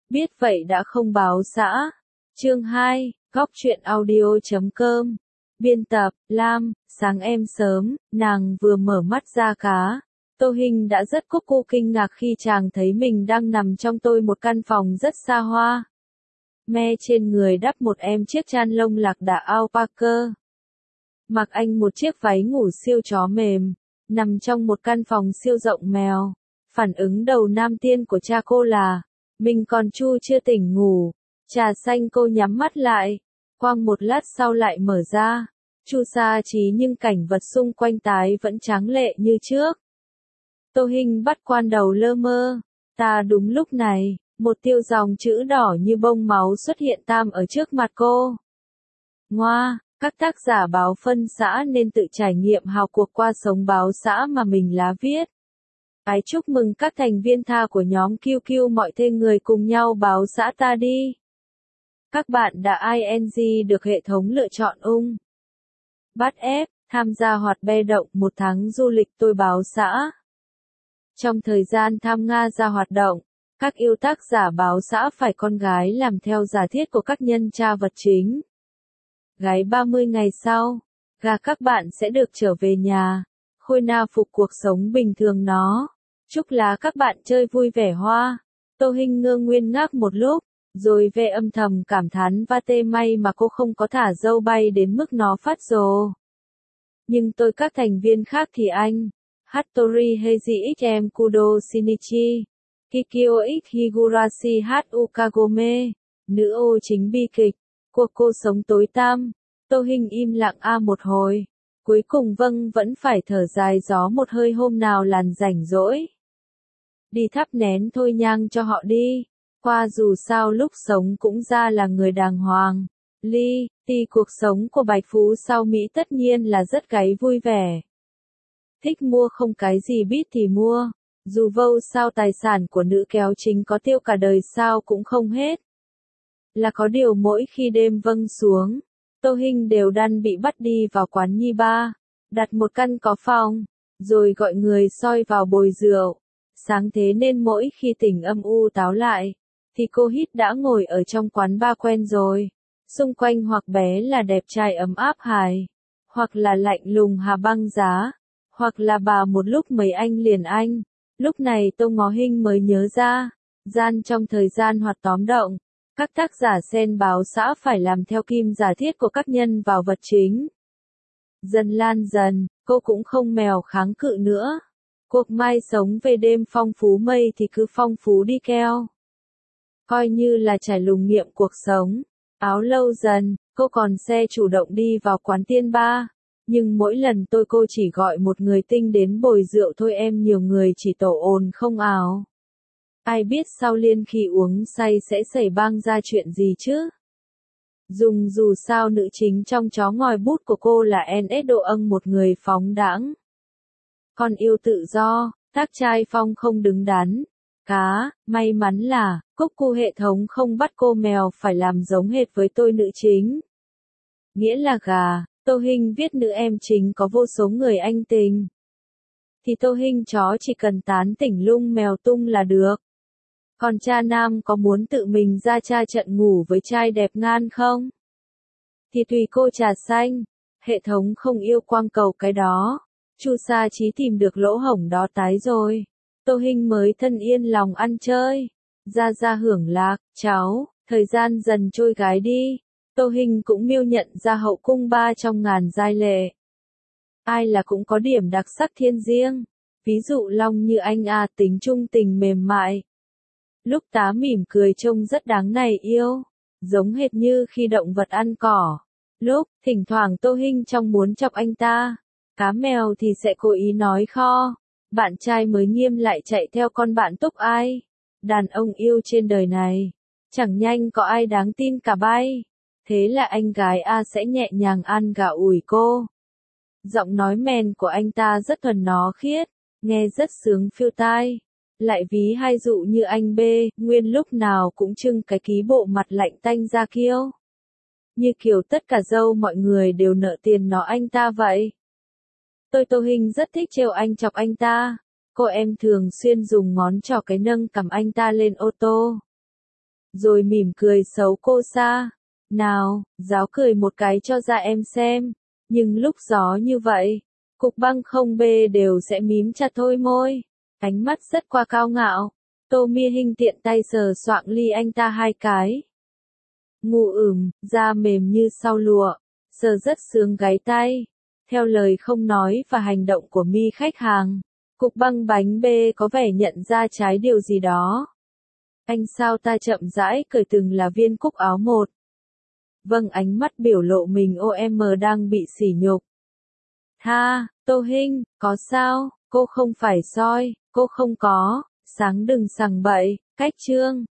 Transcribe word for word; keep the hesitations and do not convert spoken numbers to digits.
Biết vậy đã không báo xã. Chương hai, góc truyện audio chấm com. Biên tập, Lam, sáng em sớm, nàng vừa mở mắt ra cá. Tô Hinh đã rất cúc cu kinh ngạc khi chàng thấy mình đang nằm trong tôi một căn phòng rất xa hoa. Me trên người đắp một em chiếc chăn lông lạc đà alpaca. Mặc anh một chiếc váy ngủ siêu chó mềm, nằm trong một căn phòng siêu rộng mèo. Phản ứng đầu nam tiên của cha cô là, mình còn chu chưa tỉnh ngủ. Trà xanh cô nhắm mắt lại, quang một lát sau lại mở ra. Chu sa trí nhưng cảnh vật xung quanh tái vẫn tráng lệ như trước. Tô Hinh bắt quan đầu lơ mơ. Ta đúng lúc này, một tiêu dòng chữ đỏ như bông máu xuất hiện tam ở trước mặt cô. Ngoa, các tác giả báo phân xã nên tự trải nghiệm hào cuộc qua sống báo xã mà mình lá viết. Ái chúc mừng các thành viên tha của nhóm kiu kiu mọi thê người cùng nhau báo xã ta đi. Các bạn đã i en giê được hệ thống lựa chọn ung. Bắt ép, tham gia hoạt be động một tháng du lịch tôi báo xã. Trong thời gian tham gia ra hoạt động, các yêu tác giả báo xã phải con gái làm theo giả thiết của các nhân cha vật chính. Gái ba mươi ngày sau, gà các bạn sẽ được trở về nhà, khôi na phục cuộc sống bình thường nó. Chúc lá các bạn chơi vui vẻ hoa. Tô Hinh ngơ nguyên ngác một lúc, rồi ve âm thầm cảm thán và tê may mà cô không có thả dâu bay đến mức nó phát rồ. Nhưng tôi các thành viên khác thì anh, Hattori Heiji ích em Kudo Shinichi, Kikyo x Higurashi Hu Kagome, nữ ô chính bi kịch, của cô sống tối tăm. Tô Hinh im lặng a một hồi, cuối cùng vâng vẫn phải thở dài gió một hơi hôm nào làn rảnh rỗi. Đi thắp nén thôi nhang cho họ đi, qua dù sao lúc sống cũng ra là người đàng hoàng. Ly, thì cuộc sống của Bạch Phú sau Mỹ tất nhiên là rất gáy vui vẻ. Thích mua không cái gì biết thì mua, dù vâu sao tài sản của nữ kéo chính có tiêu cả đời sao cũng không hết. Là có điều mỗi khi đêm vâng xuống, Tô Hinh đều đăn bị bắt đi vào quán nhi ba, đặt một căn có phòng, rồi gọi người soi vào bồi rượu. Sáng thế nên mỗi khi tỉnh âm u táo lại, thì cô hít đã ngồi ở trong quán ba quen rồi. Xung quanh hoặc bé là đẹp trai ấm áp hài, hoặc là lạnh lùng hà băng giá, hoặc là bà một lúc mấy anh liền anh. Lúc này Tô Ngó Hinh mới nhớ ra, gian trong thời gian hoạt tóm động, các tác giả sen báo xã phải làm theo kim giả thiết của các nhân vào vật chính. Dần lan dần, cô cũng không mèo kháng cự nữa. Cuộc mai sống về đêm phong phú mây thì cứ phong phú đi keo. Coi như là trải lùng nghiệm cuộc sống. Áo lâu dần, cô còn xe chủ động đi vào quán tiên ba. Nhưng mỗi lần tôi cô chỉ gọi một người tinh đến bồi rượu thôi em nhiều người chỉ tổ ồn không ảo. Ai biết sau liên khi uống say sẽ xảy bang ra chuyện gì chứ? Dùng dù sao nữ chính trong chó ngòi bút của cô là en ét độ âng một người phóng đãng. Con yêu tự do, tác trai phong không đứng đắn. Cá, may mắn là, cúc cu hệ thống không bắt cô mèo phải làm giống hệt với tôi nữ chính. Nghĩa là gà, Tô Hinh viết nữ em chính có vô số người anh tình. Thì Tô Hinh chó chỉ cần tán tỉnh lung mèo tung là được. Còn cha nam có muốn tự mình ra cha trận ngủ với trai đẹp ngan không? Thì tùy cô trà xanh, hệ thống không yêu quang cầu cái đó. Chu sa trí tìm được lỗ hổng đó tái rồi. Tô Hinh mới thân yên lòng ăn chơi. Ra ra hưởng lạc, cháu, thời gian dần trôi gái đi. Tô Hinh cũng miêu nhận ra hậu cung ba trong ngàn giai lệ. Ai là cũng có điểm đặc sắc thiên riêng. Ví dụ Long như anh a tính trung tình mềm mại. Lúc tá mỉm cười trông rất đáng này yêu. Giống hệt như khi động vật ăn cỏ. Lúc, thỉnh thoảng Tô Hinh trong muốn chọc anh ta. Cá mèo thì sẽ cố ý nói kho. Bạn trai mới nghiêm lại chạy theo con bạn túc ai. Đàn ông yêu trên đời này. Chẳng nhanh có ai đáng tin cả bay. Thế là anh gái A sẽ nhẹ nhàng ăn gà ủi cô. Giọng nói men của anh ta rất thuần nó khiết. Nghe rất sướng phiêu tai. Lại ví hai dụ như anh B, nguyên lúc nào cũng trưng cái ký bộ mặt lạnh tanh ra kiêu. Như kiểu tất cả dâu mọi người đều nợ tiền nó anh ta vậy. Tôi Tô Hinh rất thích trêu anh chọc anh ta. Cô em thường xuyên dùng ngón trỏ cái nâng cầm anh ta lên ô tô. rồi mỉm cười xấu cô xa. Nào, giáo cười một cái cho ra em xem. Nhưng lúc gió như vậy, Cục Băng không bê đều sẽ mím chặt thôi môi. Ánh mắt rất qua cao ngạo. Tô Mi Hinh tiện tay sờ soạng ly anh ta hai cái. Ngủ ửng, da mềm như sau lụa, sờ rất sướng gáy tay. Theo lời không nói và hành động của Mi khách hàng, Cục Băng bánh bê có vẻ nhận ra trái điều gì đó. Anh sao ta chậm rãi cởi từng là viên cúc áo một. Vâng, ánh mắt biểu lộ mình ô em đang bị sỉ nhục. Tha, Tô Hinh, có sao, cô không phải soi, cô không có, sáng đừng sằng bậy, cách chương.